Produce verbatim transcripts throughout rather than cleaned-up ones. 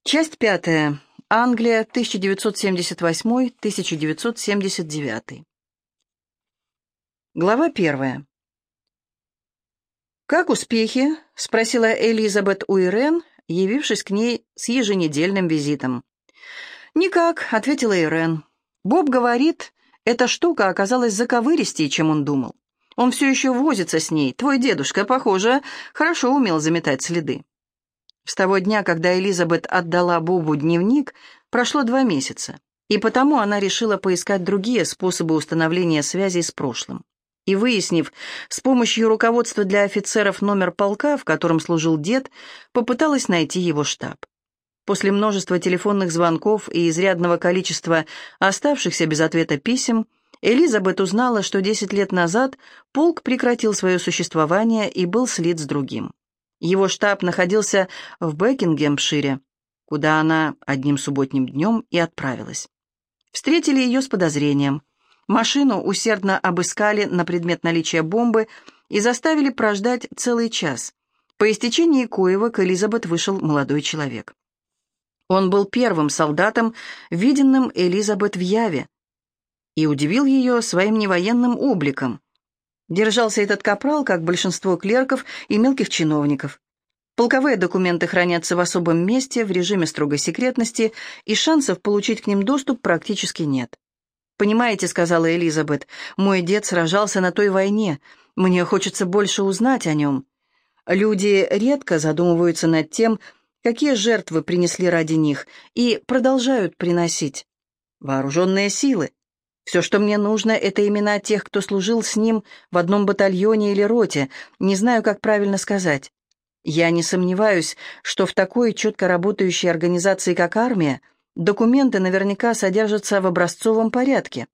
Часть пятая. Англия, тысяча девятьсот семьдесят восьмой — тысяча девятьсот семьдесят девятый. Глава первая. «Как успехи?» — спросила Элизабет у Ирен, явившись к ней с еженедельным визитом. «Никак», — ответила Ирен. «Боб говорит, эта штука оказалась заковыристее, чем он думал. Он все еще возится с ней. Твой дедушка, похоже, хорошо умел заметать следы». С того дня, когда Элизабет отдала Бобу дневник, прошло два месяца, и потому она решила поискать другие способы установления связей с прошлым. И выяснив с помощью руководства для офицеров номер полка, в котором служил дед, попыталась найти его штаб. После множества телефонных звонков и изрядного количества оставшихся без ответа писем, Элизабет узнала, что десять лет назад полк прекратил свое существование и был слит с другим. Его штаб находился в Бекингемшире, куда она одним субботним днем и отправилась. Встретили ее с подозрением. Машину усердно обыскали на предмет наличия бомбы и заставили прождать целый час. По истечении коего к Элизабет вышел молодой человек. Он был первым солдатом, виденным Элизабет в яве, и удивил ее своим невоенным обликом. Держался этот капрал, как большинство клерков и мелких чиновников. Полковые документы хранятся в особом месте, в режиме строгой секретности, и шансов получить к ним доступ практически нет. «Понимаете», — сказала Элизабет, — «мой дед сражался на той войне. Мне хочется больше узнать о нем». Люди редко задумываются над тем, какие жертвы принесли ради них, и продолжают приносить. Вооруженные силы. Все, что мне нужно, это имена тех, кто служил с ним в одном батальоне или роте, не знаю, как правильно сказать. Я не сомневаюсь, что в такой четко работающей организации, как армия, документы наверняка содержатся в образцовом порядке.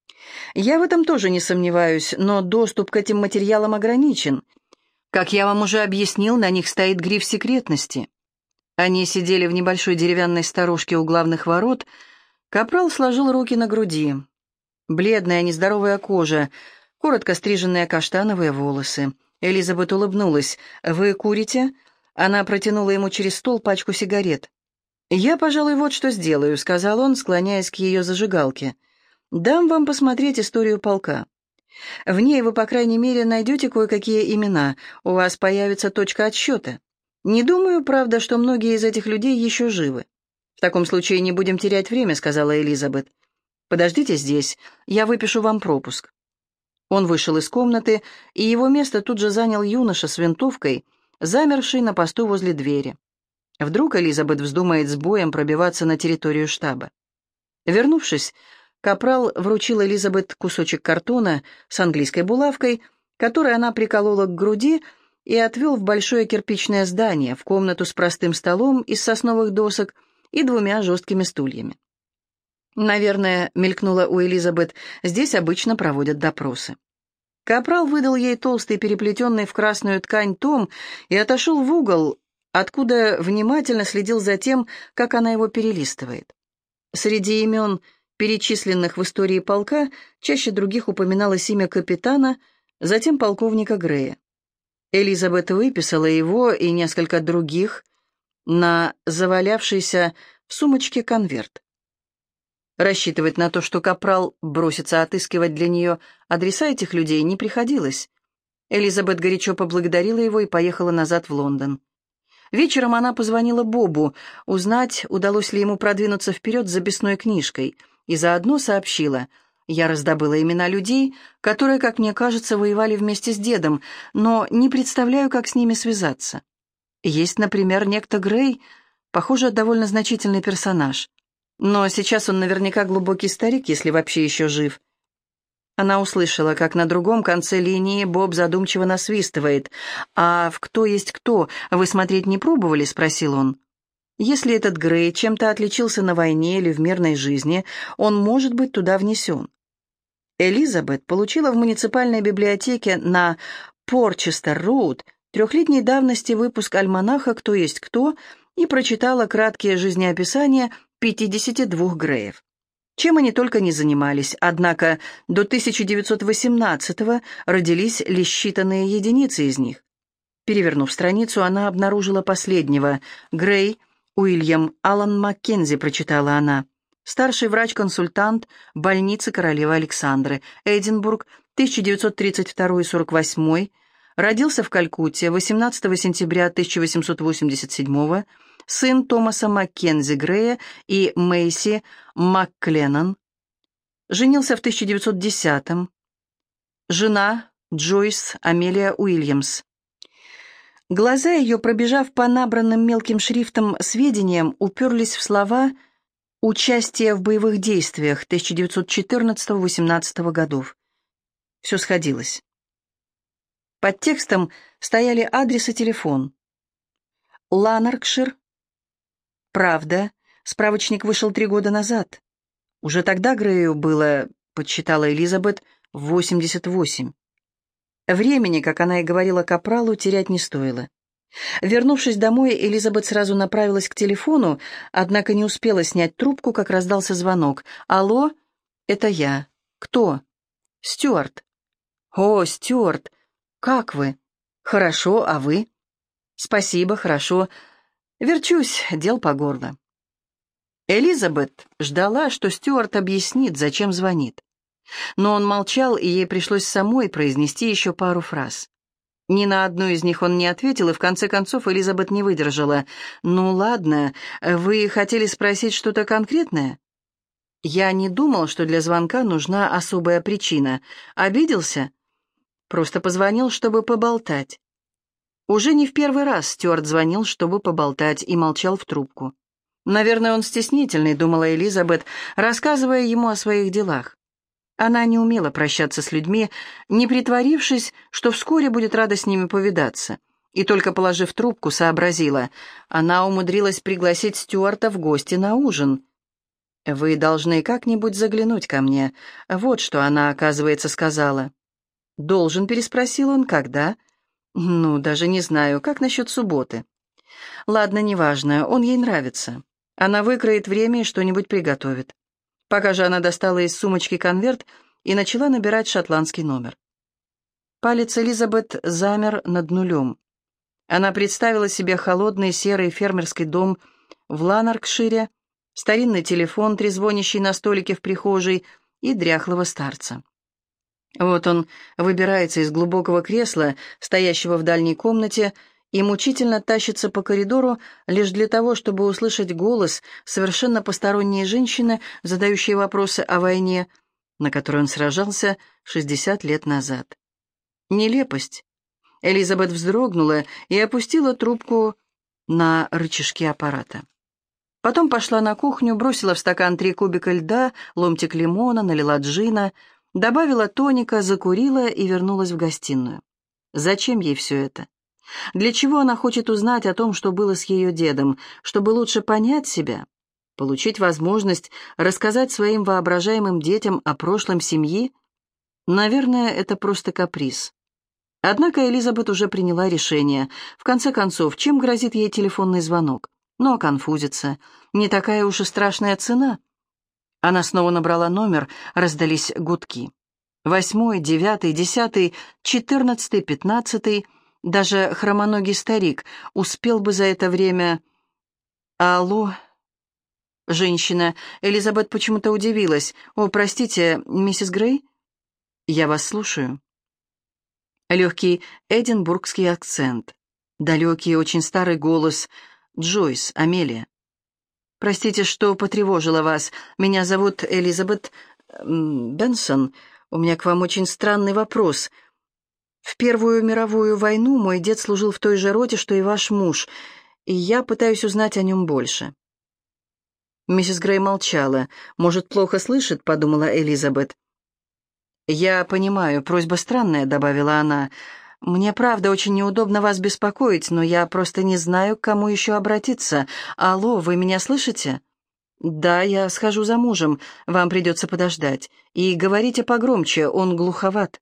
Я в этом тоже не сомневаюсь, но доступ к этим материалам ограничен. Как я вам уже объяснил, на них стоит гриф секретности. Они сидели в небольшой деревянной сторожке у главных ворот. Капрал сложил руки на груди. Бледная, нездоровая кожа, коротко стриженные каштановые волосы. Элизабет улыбнулась. «Вы курите?» Она протянула ему через стол пачку сигарет. «Я, пожалуй, вот что сделаю», — сказал он, склоняясь к ее зажигалке. «Дам вам посмотреть историю полка. В ней вы, по крайней мере, найдете кое-какие имена. У вас появится точка отсчета. Не думаю, правда, что многие из этих людей еще живы». «В таком случае не будем терять время», — сказала Элизабет. «Подождите здесь, я выпишу вам пропуск». Он вышел из комнаты, и его место тут же занял юноша с винтовкой, замерший на посту возле двери. Вдруг Элизабет вздумает с боем пробиваться на территорию штаба. Вернувшись, капрал вручил Элизабет кусочек картона с английской булавкой, который она приколола к груди, и отвел в большое кирпичное здание, в комнату с простым столом из сосновых досок и двумя жесткими стульями. «Наверное», — мелькнула у Элизабет, — «здесь обычно проводят допросы». Капрал выдал ей толстый, переплетенный в красную ткань том и отошел в угол, откуда внимательно следил за тем, как она его перелистывает. Среди имен, перечисленных в истории полка, чаще других упоминалось имя капитана, затем полковника Грея. Элизабет выписала его и несколько других на завалявшийся в сумочке конверт. Рассчитывать на то, что капрал бросится отыскивать для нее адреса этих людей, не приходилось. Элизабет горячо поблагодарила его и поехала назад в Лондон. Вечером она позвонила Бобу, узнать, удалось ли ему продвинуться вперед с записной книжкой, и заодно сообщила: «Я раздобыла имена людей, которые, как мне кажется, воевали вместе с дедом, но не представляю, как с ними связаться. Есть, например, некто Грей, похоже, довольно значительный персонаж. Но сейчас он наверняка глубокий старик, если вообще еще жив». Она услышала, как на другом конце линии Боб задумчиво насвистывает. «А в «Кто есть кто» вы смотреть не пробовали?» — спросил он. «Если этот Грей чем-то отличился на войне или в мирной жизни, он может быть туда внесен». Элизабет получила в муниципальной библиотеке на Порчестер-Роуд трехлетней давности выпуск альманаха «Кто есть кто» и прочитала краткие жизнеописания пятидесяти двух Греев. Чем они только не занимались, однако до тысяча девятьсот восемнадцатого родились лишь считанные единицы из них. Перевернув страницу, она обнаружила последнего. Грей «Уильям Аллан Маккензи», — прочитала она. «Старший врач-консультант больницы королевы Александры, Эдинбург, тысяча девятьсот тридцать второй — сорок восьмой. Родился в Калькутте восемнадцатого сентября тысяча восемьсот восемьдесят седьмого. Сын Томаса Маккензи Грея и Мэйси МакКленнон. Женился в тысяча девятьсот десятом. Жена Джойс Амелия Уильямс». Глаза ее, пробежав по набранным мелким шрифтом сведениям, уперлись в слова «Участие в боевых действиях тысяча девятьсот четырнадцатого — восемнадцатого годов». Все сходилось. Под текстом стояли адрес и телефон. Ланаркшир. Правда. Справочник вышел три года назад. Уже тогда Грею было, подсчитала Элизабет, восемьдесят восемь. Времени, как она и говорила капралу, терять не стоило. Вернувшись домой, Элизабет сразу направилась к телефону, однако не успела снять трубку, как раздался звонок. «Алло, это я. Кто?» «Стюарт». «О, Стюарт, как вы?» «Хорошо, а вы?» «Спасибо, хорошо. Верчусь, дел по горло». Элизабет ждала, что Стюарт объяснит, зачем звонит. Но он молчал, и ей пришлось самой произнести еще пару фраз. Ни на одну из них он не ответил, и в конце концов Элизабет не выдержала. «Ну ладно, вы хотели спросить что-то конкретное?» «Я не думал, что для звонка нужна особая причина. Обиделся?» «Просто позвонил, чтобы поболтать». Уже не в первый раз Стюарт звонил, чтобы поболтать, и молчал в трубку. «Наверное, он стеснительный», — думала Элизабет, рассказывая ему о своих делах. Она не умела прощаться с людьми, не притворившись, что вскоре будет рада с ними повидаться, и только положив трубку, сообразила. Она умудрилась пригласить Стюарта в гости на ужин. «Вы должны как-нибудь заглянуть ко мне». Вот что она, оказывается, сказала. «Должен?» — переспросил он. «Когда?» «Ну, даже не знаю. Как насчет субботы?» «Ладно, неважно. Он ей нравится. Она выкроет время и что-нибудь приготовит». Пока же она достала из сумочки конверт и начала набирать шотландский номер. Палец Элизабет замер над нулем. Она представила себе холодный серый фермерский дом в Ланаркшире, старинный телефон, трезвонящий на столике в прихожей, и дряхлого старца. Вот он выбирается из глубокого кресла, стоящего в дальней комнате, и мучительно тащится по коридору лишь для того, чтобы услышать голос совершенно посторонней женщины, задающей вопросы о войне, на которой он сражался шестьдесят лет назад. Нелепость. Элизабет вздрогнула и опустила трубку на рычажки аппарата. Потом пошла на кухню, бросила в стакан три кубика льда, ломтик лимона, налила джина, добавила тоника, закурила и вернулась в гостиную. Зачем ей все это? Для чего она хочет узнать о том, что было с ее дедом, чтобы лучше понять себя, получить возможность рассказать своим воображаемым детям о прошлом семьи? Наверное, это просто каприз. Однако Элизабет уже приняла решение. В конце концов, чем грозит ей телефонный звонок? Но оконфузится. Не такая уж и страшная цена. Она снова набрала номер, раздались гудки. Восьмой, девятый, десятый, четырнадцатый, пятнадцатый... Даже хромоногий старик успел бы за это время... «Алло?» «Женщина». Элизабет почему-то удивилась. «О, простите, миссис Грей?» «Я вас слушаю». Легкий эдинбургский акцент. Далекий, очень старый голос. «Джойс, Амелия». «Простите, что потревожила вас. Меня зовут Элизабет Бенсон. У меня к вам очень странный вопрос». В Первую мировую войну мой дед служил в той же роте, что и ваш муж, и я пытаюсь узнать о нем больше». Миссис Грей молчала. «Может, плохо слышит?» — подумала Элизабет. «Я понимаю, просьба странная», — добавила она. «Мне, правда, очень неудобно вас беспокоить, но я просто не знаю, к кому еще обратиться. Алло, вы меня слышите?» «Да, я схожу за мужем. Вам придется подождать. И говорите погромче, он глуховат».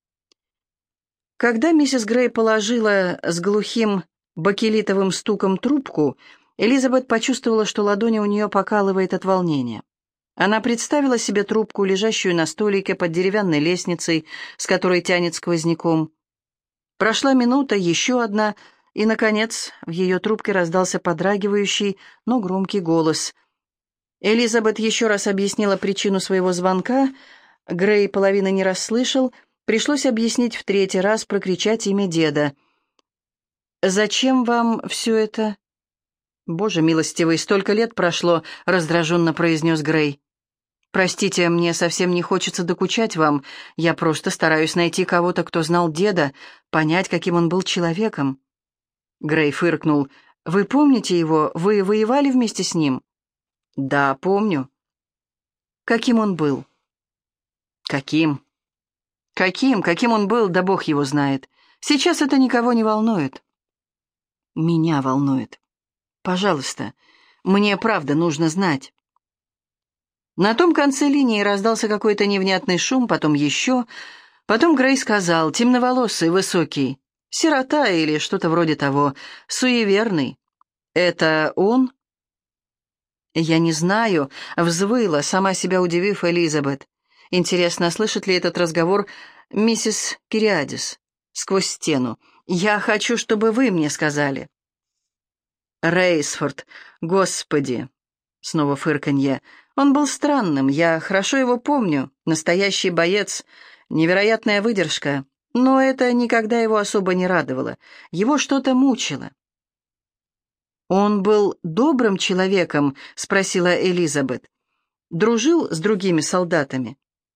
Когда миссис Грей положила с глухим бакелитовым стуком трубку, Элизабет почувствовала, что ладони у нее покалывает от волнения. Она представила себе трубку, лежащую на столике под деревянной лестницей, с которой тянет сквозняком. Прошла минута, еще одна, И, наконец, в ее трубке раздался подрагивающий, но громкий голос. Элизабет еще раз объяснила причину своего звонка. Грей половины не расслышал. Пришлось объяснить в третий раз, прокричать имя деда. «Зачем вам все это?» «Боже милостивый, столько лет прошло», — раздраженно произнес Грей. «Простите, мне совсем не хочется докучать вам. Я просто стараюсь найти кого-то, кто знал деда, понять, каким он был человеком». Грей фыркнул. «Вы помните его? Вы воевали вместе с ним?» «Да, помню». «Каким он был?» «Каким?» «Каким? Каким он был, да бог его знает. Сейчас это никого не волнует». «Меня волнует. Пожалуйста, мне правда нужно знать». На том конце линии раздался какой-то невнятный шум, потом еще. Потом Грей сказал, темноволосый, высокий, сирота или что-то вроде того, суеверный. «Это он?» «Я не знаю», — взвыла, сама себя удивив Элизабет. «Интересно, слышит ли этот разговор миссис Кириадис сквозь стену? Я хочу, чтобы вы мне сказали». «Рейсфорд, господи!» Снова фырканье. «Он был странным, я хорошо его помню. Настоящий боец, невероятная выдержка. Но это никогда его особо не радовало. Его что-то мучило». «Он был добрым человеком?» — спросила Элизабет. «Дружил с другими солдатами?»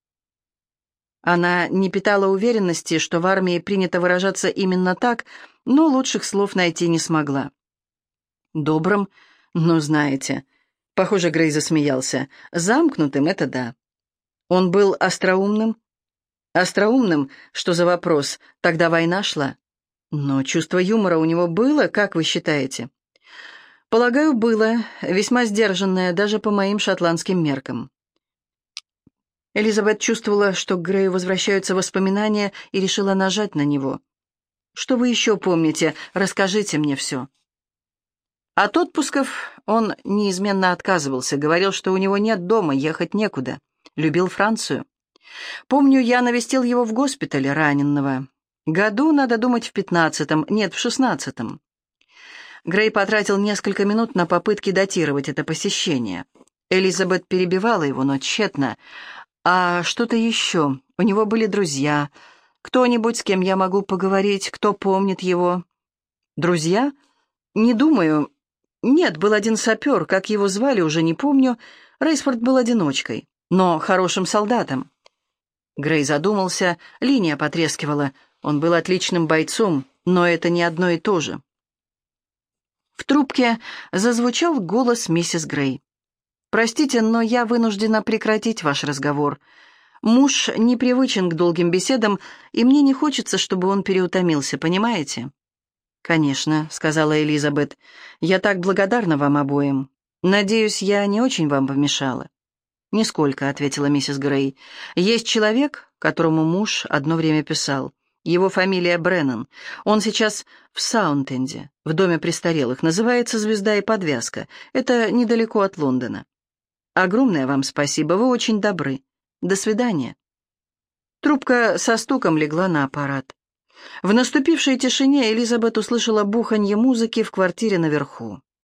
Она не питала уверенности, что в армии принято выражаться именно так, но лучших слов найти не смогла. «Добрым? Ну, знаете...» Похоже, Грей засмеялся. «Замкнутым — это да». «Он был остроумным?» «Остроумным? Что за вопрос? Тогда война шла». «Но чувство юмора у него было, как вы считаете?» «Полагаю, было. Весьма сдержанное, даже по моим шотландским меркам». Элизабет чувствовала, что к Грею возвращаются воспоминания, и решила нажать на него. «Что вы еще помните? Расскажите мне все». От отпусков он неизменно отказывался, говорил, что у него нет дома, ехать некуда. Любил Францию. Помню, я навестил его в госпитале раненого. Году, надо думать, в пятнадцатом, нет, в шестнадцатом. Грей потратил несколько минут на попытки датировать это посещение. Элизабет перебивала его, но тщетно. «А что-то еще? У него были друзья. Кто-нибудь, с кем я могу поговорить, кто помнит его?» «Друзья? Не думаю. Нет, был один сапер, как его звали, уже не помню. Рейсфорд был одиночкой, но хорошим солдатом». Грей задумался, линия потрескивала. Он был отличным бойцом, но это не одно и то же. В трубке зазвучал голос миссис Грей. «Простите, но я вынуждена прекратить ваш разговор. Муж непривычен к долгим беседам, и мне не хочется, чтобы он переутомился, понимаете?» «Конечно», — сказала Элизабет. «Я так благодарна вам обоим. Надеюсь, я не очень вам помешала». «Нисколько», — ответила миссис Грей. «Есть человек, которому муж одно время писал. Его фамилия Бреннан. Он сейчас в Саунтенде, в доме престарелых. Называется «Звезда и подвязка». Это недалеко от Лондона. Огромное вам спасибо, вы очень добры. До свидания». Трубка со стуком легла на аппарат. В наступившей тишине Элизабет услышала буханье музыки в квартире наверху.